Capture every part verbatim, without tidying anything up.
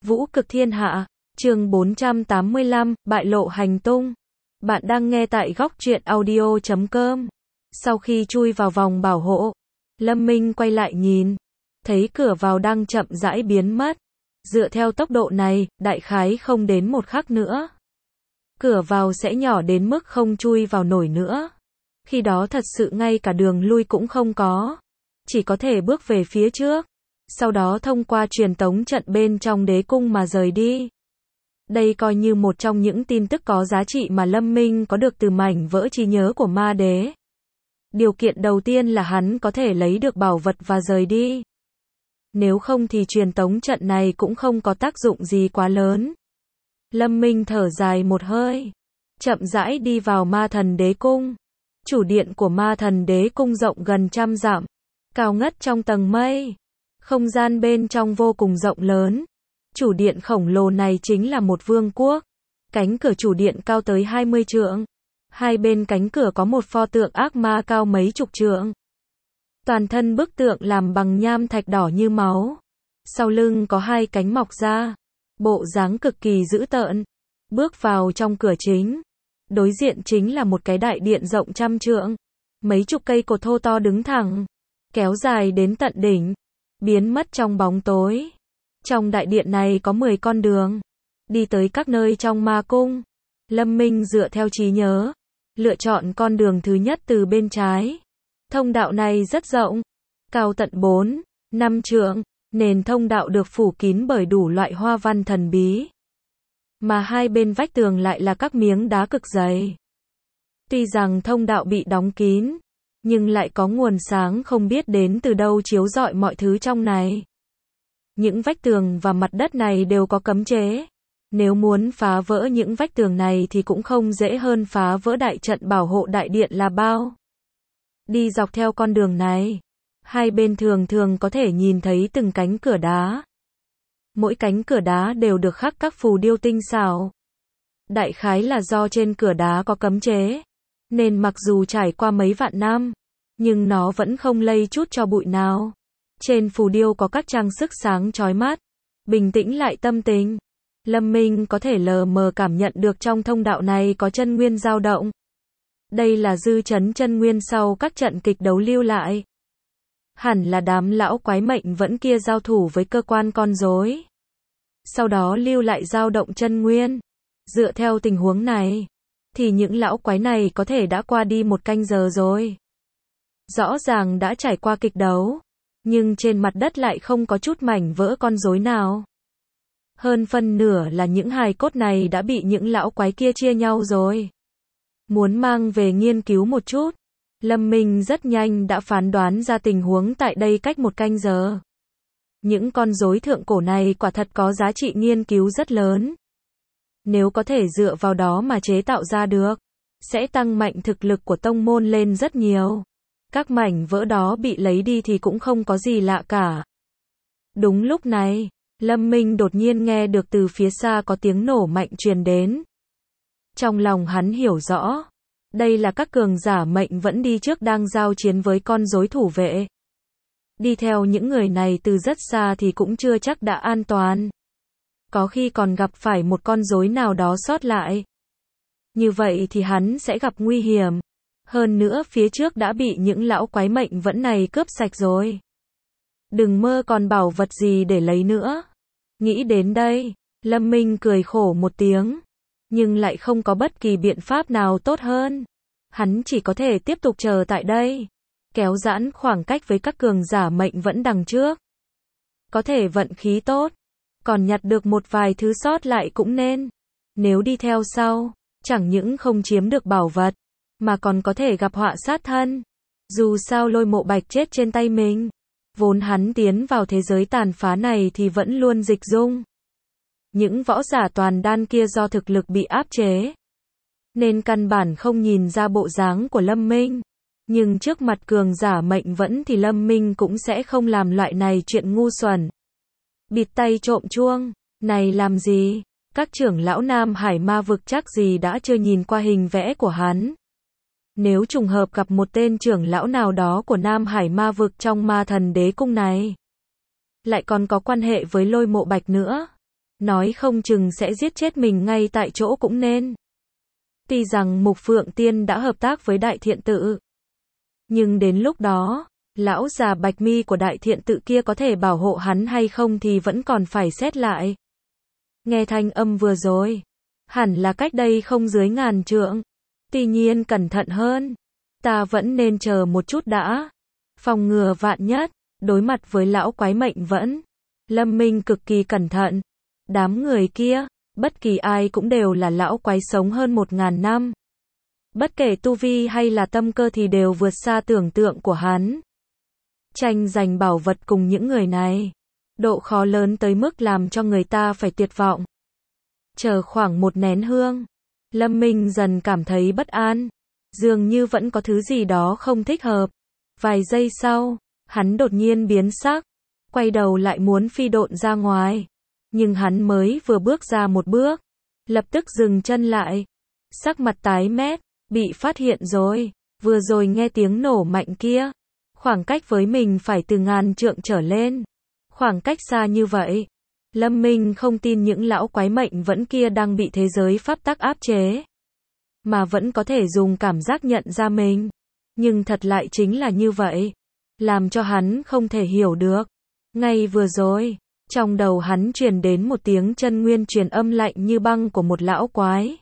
Vũ cực thiên hạ, chương bốn trăm tám mươi lăm, bại lộ hành tung. Bạn đang nghe tại góc truyện audio chấm com. Sau khi chui vào vòng bảo hộ, Lâm Minh quay lại nhìn, thấy cửa vào đang chậm rãi biến mất. Dựa theo tốc độ này, đại khái không đến một khắc nữa, cửa vào sẽ nhỏ đến mức không chui vào nổi nữa. Khi đó thật sự ngay cả đường lui cũng không có, chỉ có thể bước về phía trước, sau đó thông qua truyền tống trận bên trong đế cung mà rời đi. Đây coi như một trong những tin tức có giá trị mà Lâm Minh có được từ mảnh vỡ trí nhớ của ma đế. Điều kiện đầu tiên là hắn có thể lấy được bảo vật và rời đi. Nếu không thì truyền tống trận này cũng không có tác dụng gì quá lớn. Lâm Minh thở dài một hơi, chậm rãi đi vào ma thần đế cung. Chủ điện của ma thần đế cung rộng gần trăm dặm, cao ngất trong tầng mây. Không gian bên trong vô cùng rộng lớn. Chủ điện khổng lồ này chính là một vương quốc. Cánh cửa chủ điện cao tới hai mươi trượng. Hai bên cánh cửa có một pho tượng ác ma cao mấy chục trượng. Toàn thân bức tượng làm bằng nham thạch đỏ như máu. Sau lưng có hai cánh mọc ra, bộ dáng cực kỳ dữ tợn. Bước vào trong cửa chính, đối diện chính là một cái đại điện rộng trăm trượng. Mấy chục cây cột thô to đứng thẳng, kéo dài đến tận đỉnh, biến mất trong bóng tối. Trong đại điện này có mười con đường, đi tới các nơi trong ma cung. Lâm Minh dựa theo trí nhớ, lựa chọn con đường thứ nhất từ bên trái. Thông đạo này rất rộng, cao tận bốn, năm trượng, nền thông đạo được phủ kín bởi đủ loại hoa văn thần bí. Mà hai bên vách tường lại là các miếng đá cực dày. Tuy rằng thông đạo bị đóng kín, nhưng lại có nguồn sáng không biết đến từ đâu chiếu rọi mọi thứ trong này. Những vách tường và mặt đất này đều có cấm chế. Nếu muốn phá vỡ những vách tường này thì cũng không dễ hơn phá vỡ đại trận bảo hộ đại điện là bao. Đi dọc theo con đường này, hai bên thường thường có thể nhìn thấy từng cánh cửa đá. Mỗi cánh cửa đá đều được khắc các phù điêu tinh xảo. Đại khái là do trên cửa đá có cấm chế, nên mặc dù trải qua mấy vạn năm, nhưng nó vẫn không lây chút cho bụi nào. Trên phù điêu có các trang sức sáng chói mắt, bình tĩnh lại tâm tình. Lâm Minh có thể lờ mờ cảm nhận được trong thông đạo này có chân nguyên dao động. Đây là dư chấn chân nguyên sau các trận kịch đấu lưu lại. Hẳn là đám lão quái mệnh vẫn kia giao thủ với cơ quan con rối, sau đó lưu lại dao động chân nguyên. Dựa theo tình huống này, thì những lão quái này có thể đã qua đi một canh giờ rồi. Rõ ràng đã trải qua kịch đấu, nhưng trên mặt đất lại không có chút mảnh vỡ con rối nào. Hơn phân nửa là những hài cốt này đã bị những lão quái kia chia nhau rồi. Muốn mang về nghiên cứu một chút, Lâm Minh rất nhanh đã phán đoán ra tình huống tại đây cách một canh giờ. Những con rối thượng cổ này quả thật có giá trị nghiên cứu rất lớn. Nếu có thể dựa vào đó mà chế tạo ra được, sẽ tăng mạnh thực lực của tông môn lên rất nhiều. Các mảnh vỡ đó bị lấy đi thì cũng không có gì lạ cả. Đúng lúc này, Lâm Minh đột nhiên nghe được từ phía xa có tiếng nổ mạnh truyền đến. Trong lòng hắn hiểu rõ, đây là các cường giả mệnh vẫn đi trước đang giao chiến với con rối thủ vệ. Đi theo những người này từ rất xa thì cũng chưa chắc đã an toàn. Có khi còn gặp phải một con rối nào đó sót lại. Như vậy thì hắn sẽ gặp nguy hiểm. Hơn nữa phía trước đã bị những lão quái mệnh vẫn này cướp sạch rồi. Đừng mơ còn bảo vật gì để lấy nữa. Nghĩ đến đây, Lâm Minh cười khổ một tiếng. Nhưng lại không có bất kỳ biện pháp nào tốt hơn. Hắn chỉ có thể tiếp tục chờ tại đây, kéo giãn khoảng cách với các cường giả mệnh vẫn đằng trước. Có thể vận khí tốt, còn nhặt được một vài thứ sót lại cũng nên. Nếu đi theo sau, chẳng những không chiếm được bảo vật, mà còn có thể gặp họa sát thân. Dù sao Lôi Mộ Bạch chết trên tay mình, vốn hắn tiến vào thế giới tàn phá này thì vẫn luôn dịch dung. Những võ giả toàn đan kia do thực lực bị áp chế, nên căn bản không nhìn ra bộ dáng của Lâm Minh. Nhưng trước mặt cường giả mệnh vẫn thì Lâm Minh cũng sẽ không làm loại này chuyện ngu xuẩn. Bịt tay trộm chuông, này làm gì? Các trưởng lão Nam Hải ma vực chắc gì đã chưa nhìn qua hình vẽ của hắn. Nếu trùng hợp gặp một tên trưởng lão nào đó của Nam Hải ma vực trong ma thần đế cung này, lại còn có quan hệ với Lôi Mộ Bạch nữa, nói không chừng sẽ giết chết mình ngay tại chỗ cũng nên. Tuy rằng Mục Phượng Tiên đã hợp tác với Đại Thiện Tự, nhưng đến lúc đó, lão già Bạch Mi của Đại Thiện Tự kia có thể bảo hộ hắn hay không thì vẫn còn phải xét lại. Nghe thanh âm vừa rồi, hẳn là cách đây không dưới ngàn trượng. Tuy nhiên cẩn thận hơn, ta vẫn nên chờ một chút đã. Phòng ngừa vạn nhất, đối mặt với lão quái mệnh vẫn. Lâm Minh cực kỳ cẩn thận. Đám người kia, bất kỳ ai cũng đều là lão quái sống hơn một ngàn năm. Bất kể tu vi hay là tâm cơ thì đều vượt xa tưởng tượng của hắn. Tranh giành bảo vật cùng những người này, độ khó lớn tới mức làm cho người ta phải tuyệt vọng. Chờ khoảng một nén hương, Lâm Minh dần cảm thấy bất an, dường như vẫn có thứ gì đó không thích hợp. Vài giây sau, hắn đột nhiên biến sắc, quay đầu lại muốn phi độn ra ngoài. Nhưng hắn mới vừa bước ra một bước, lập tức dừng chân lại. Sắc mặt tái mét, bị phát hiện rồi. Vừa rồi nghe tiếng nổ mạnh kia, khoảng cách với mình phải từ ngàn trượng trở lên. Khoảng cách xa như vậy, Lâm Minh không tin những lão quái mệnh vẫn kia đang bị thế giới pháp tắc áp chế, mà vẫn có thể dùng cảm giác nhận ra mình. Nhưng thật lại chính là như vậy, làm cho hắn không thể hiểu được. Ngay vừa rồi, trong đầu hắn truyền đến một tiếng chân nguyên truyền âm lạnh như băng của một lão quái.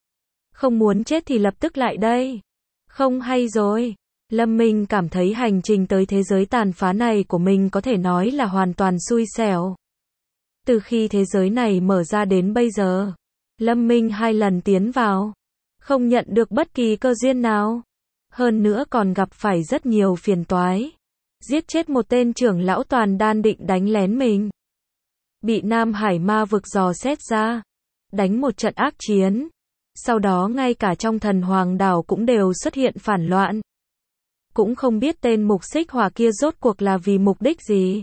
Không muốn chết thì lập tức lại đây. Không hay rồi. Lâm Minh cảm thấy hành trình tới thế giới tàn phá này của mình có thể nói là hoàn toàn xui xẻo. Từ khi thế giới này mở ra đến bây giờ, Lâm Minh hai lần tiến vào, không nhận được bất kỳ cơ duyên nào. Hơn nữa còn gặp phải rất nhiều phiền toái. Giết chết một tên trưởng lão toàn đan định đánh lén mình. Bị Nam Hải ma vực dò xét ra. Đánh một trận ác chiến. Sau đó ngay cả trong thần hoàng đảo cũng đều xuất hiện phản loạn. Cũng không biết tên mục xích hỏa kia rốt cuộc là vì mục đích gì.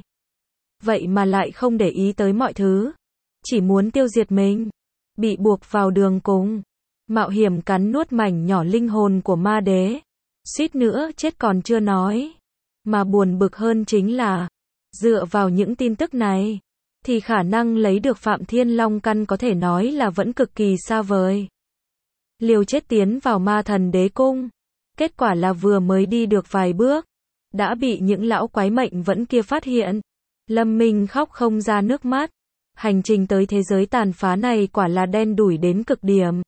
Vậy mà lại không để ý tới mọi thứ. Chỉ muốn tiêu diệt mình. Bị buộc vào đường cùng. Mạo hiểm cắn nuốt mảnh nhỏ linh hồn của ma đế. Suýt nữa chết còn chưa nói. Mà buồn bực hơn chính là, dựa vào những tin tức này, thì khả năng lấy được Phạm Thiên Long Căn có thể nói là vẫn cực kỳ xa vời. Liều chết tiến vào ma thần đế cung. Kết quả là vừa mới đi được vài bước, đã bị những lão quái mệnh vẫn kia phát hiện. Lâm Minh khóc không ra nước mắt. Hành trình tới thế giới tàn phá này quả là đen đủi đến cực điểm.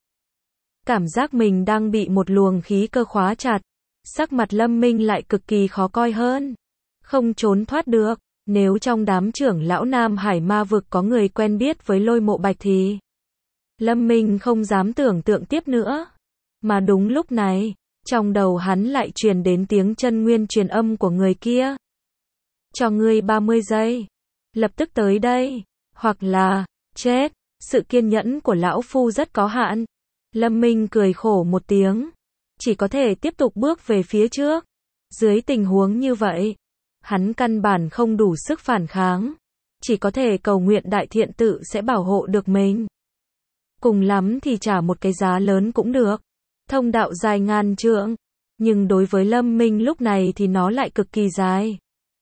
Cảm giác mình đang bị một luồng khí cơ khóa chặt. Sắc mặt Lâm Minh lại cực kỳ khó coi hơn. Không trốn thoát được. Nếu trong đám trưởng lão Nam Hải ma vực có người quen biết với Lôi Mộ Bạch thì Lâm Minh không dám tưởng tượng tiếp nữa. Mà đúng lúc này, trong đầu hắn lại truyền đến tiếng chân nguyên truyền âm của người kia. Cho ngươi ba mươi giây. Lập tức tới đây. Hoặc là, chết. Sự kiên nhẫn của lão phu rất có hạn. Lâm Minh cười khổ một tiếng. Chỉ có thể tiếp tục bước về phía trước. Dưới tình huống như vậy, hắn căn bản không đủ sức phản kháng. Chỉ có thể cầu nguyện Đại Thiện Tự sẽ bảo hộ được mình. Cùng lắm thì trả một cái giá lớn cũng được. Thông đạo dài ngàn trượng. Nhưng đối với Lâm Minh lúc này thì nó lại cực kỳ dài.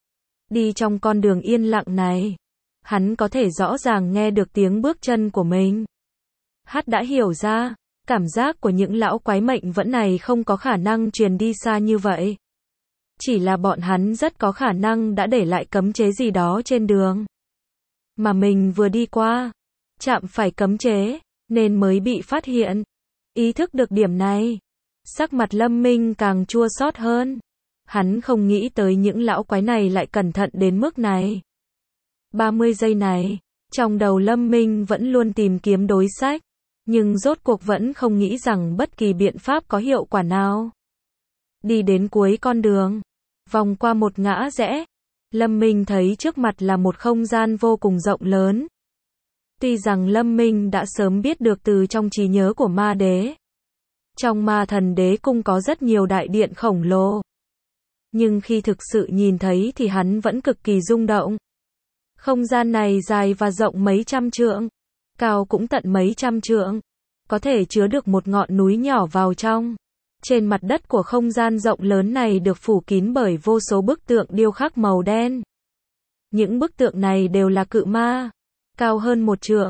Đi trong con đường yên lặng này, hắn có thể rõ ràng nghe được tiếng bước chân của mình. Hát đã hiểu ra, cảm giác của những lão quái mệnh vẫn này không có khả năng truyền đi xa như vậy. Chỉ là bọn hắn rất có khả năng đã để lại cấm chế gì đó trên đường. Mà mình vừa đi qua, chạm phải cấm chế, nên mới bị phát hiện. Ý thức được điểm này, sắc mặt Lâm Minh càng chua xót hơn. Hắn không nghĩ tới những lão quái này lại cẩn thận đến mức này. ba mươi giây này, trong đầu Lâm Minh vẫn luôn tìm kiếm đối sách, nhưng rốt cuộc vẫn không nghĩ rằng bất kỳ biện pháp có hiệu quả nào. Đi đến cuối con đường, vòng qua một ngã rẽ, Lâm Minh thấy trước mặt là một không gian vô cùng rộng lớn. Tuy rằng Lâm Minh đã sớm biết được từ trong trí nhớ của ma đế, trong ma thần đế cung có rất nhiều đại điện khổng lồ. Nhưng khi thực sự nhìn thấy thì hắn vẫn cực kỳ rung động. Không gian này dài và rộng mấy trăm trượng, cao cũng tận mấy trăm trượng, có thể chứa được một ngọn núi nhỏ vào trong. Trên mặt đất của không gian rộng lớn này được phủ kín bởi vô số bức tượng điêu khắc màu đen. Những bức tượng này đều là cự ma, cao hơn một trượng,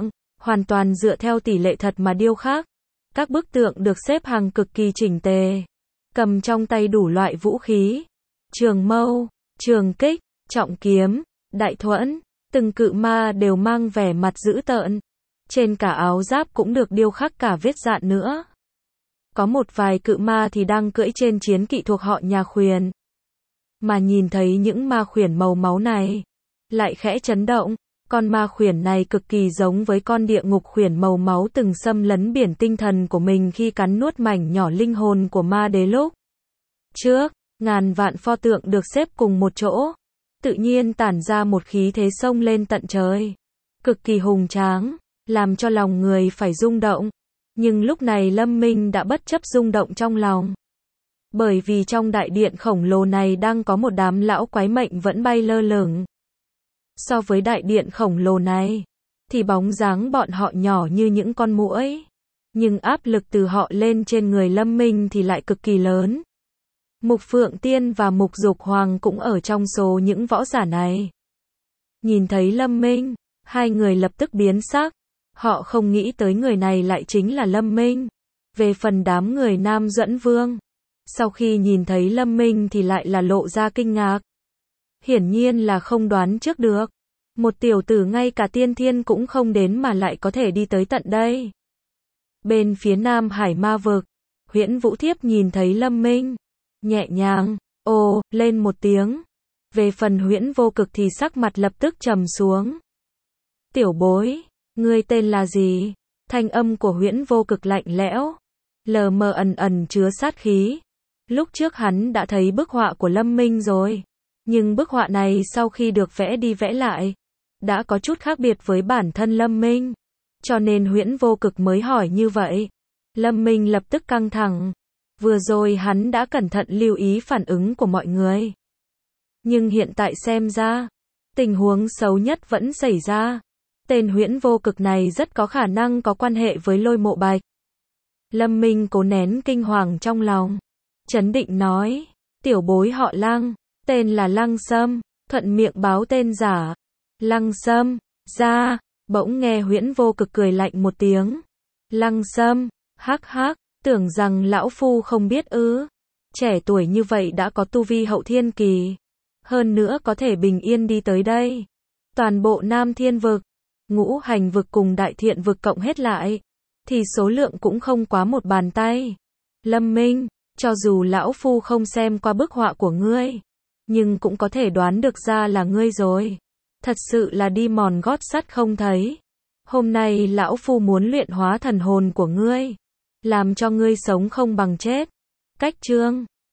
hoàn toàn dựa theo tỷ lệ thật mà điêu khắc. Các bức tượng được xếp hàng cực kỳ chỉnh tề, cầm trong tay đủ loại vũ khí, trường mâu, trường kích, trọng kiếm, đại thuẫn, từng cự ma đều mang vẻ mặt dữ tợn. Trên cả áo giáp cũng được điêu khắc cả vết dạn nữa. Có một vài cự ma thì đang cưỡi trên chiến kỵ thuộc họ nhà Khuyển. Mà nhìn thấy những ma khuyển màu máu này, lại khẽ chấn động. Con ma khuyển này cực kỳ giống với con địa ngục khuyển màu máu từng xâm lấn biển tinh thần của mình khi cắn nuốt mảnh nhỏ linh hồn của ma đế lúc trước. Ngàn vạn pho tượng được xếp cùng một chỗ, tự nhiên tản ra một khí thế sông lên tận trời, cực kỳ hùng tráng, làm cho lòng người phải rung động. Nhưng lúc này Lâm Minh đã bất chấp rung động trong lòng. Bởi vì trong đại điện khổng lồ này đang có một đám lão quái mệnh vẫn bay lơ lửng. So với đại điện khổng lồ này, thì bóng dáng bọn họ nhỏ như những con muỗi. Nhưng áp lực từ họ lên trên người Lâm Minh thì lại cực kỳ lớn. Mục Phượng Tiên và Mục Dục Hoàng cũng ở trong số những võ giả này. Nhìn thấy Lâm Minh, hai người lập tức biến sắc. Họ không nghĩ tới người này lại chính là Lâm Minh. Về phần đám người Nam Duẫn Vương, sau khi nhìn thấy Lâm Minh thì lại là lộ ra kinh ngạc. Hiển nhiên là không đoán trước được. Một tiểu tử ngay cả tiên thiên cũng không đến mà lại có thể đi tới tận đây. Bên phía Nam Hải Ma Vực, Huyễn Vũ Thiếp nhìn thấy Lâm Minh, nhẹ nhàng, ồ, lên một tiếng. Về phần Huyễn Vô Cực thì sắc mặt lập tức trầm xuống. Tiểu bối, ngươi tên là gì? Thanh âm của Huyễn Vô Cực lạnh lẽo, lờ mờ ẩn ẩn chứa sát khí. Lúc trước hắn đã thấy bức họa của Lâm Minh rồi. Nhưng bức họa này sau khi được vẽ đi vẽ lại, đã có chút khác biệt với bản thân Lâm Minh. Cho nên Huyễn Vô Cực mới hỏi như vậy. Lâm Minh lập tức căng thẳng. Vừa rồi hắn đã cẩn thận lưu ý phản ứng của mọi người. Nhưng hiện tại xem ra, tình huống xấu nhất vẫn xảy ra. Tên Huyễn Vô Cực này rất có khả năng có quan hệ với Lôi Mộ Bạch. Lâm Minh cố nén kinh hoàng trong lòng, trấn định nói, tiểu bối họ Lăng, tên là Lăng Sâm, thuận miệng báo tên giả. Lăng Sâm, ra, bỗng nghe Huyễn Vô Cực cười lạnh một tiếng. Lăng Sâm, hắc hắc, tưởng rằng lão phu không biết ư? Trẻ tuổi như vậy đã có tu vi hậu thiên kỳ, hơn nữa có thể bình yên đi tới đây. Toàn bộ Nam Thiên Vực, Ngũ Hành Vực cùng Đại Thiện Vực cộng hết lại, thì số lượng cũng không quá một bàn tay. Lâm Minh, cho dù lão phu không xem qua bức họa của ngươi, nhưng cũng có thể đoán được ra là ngươi rồi. Thật sự là đi mòn gót sắt không thấy. Hôm nay lão phu muốn luyện hóa thần hồn của ngươi, làm cho ngươi sống không bằng chết. Cách chương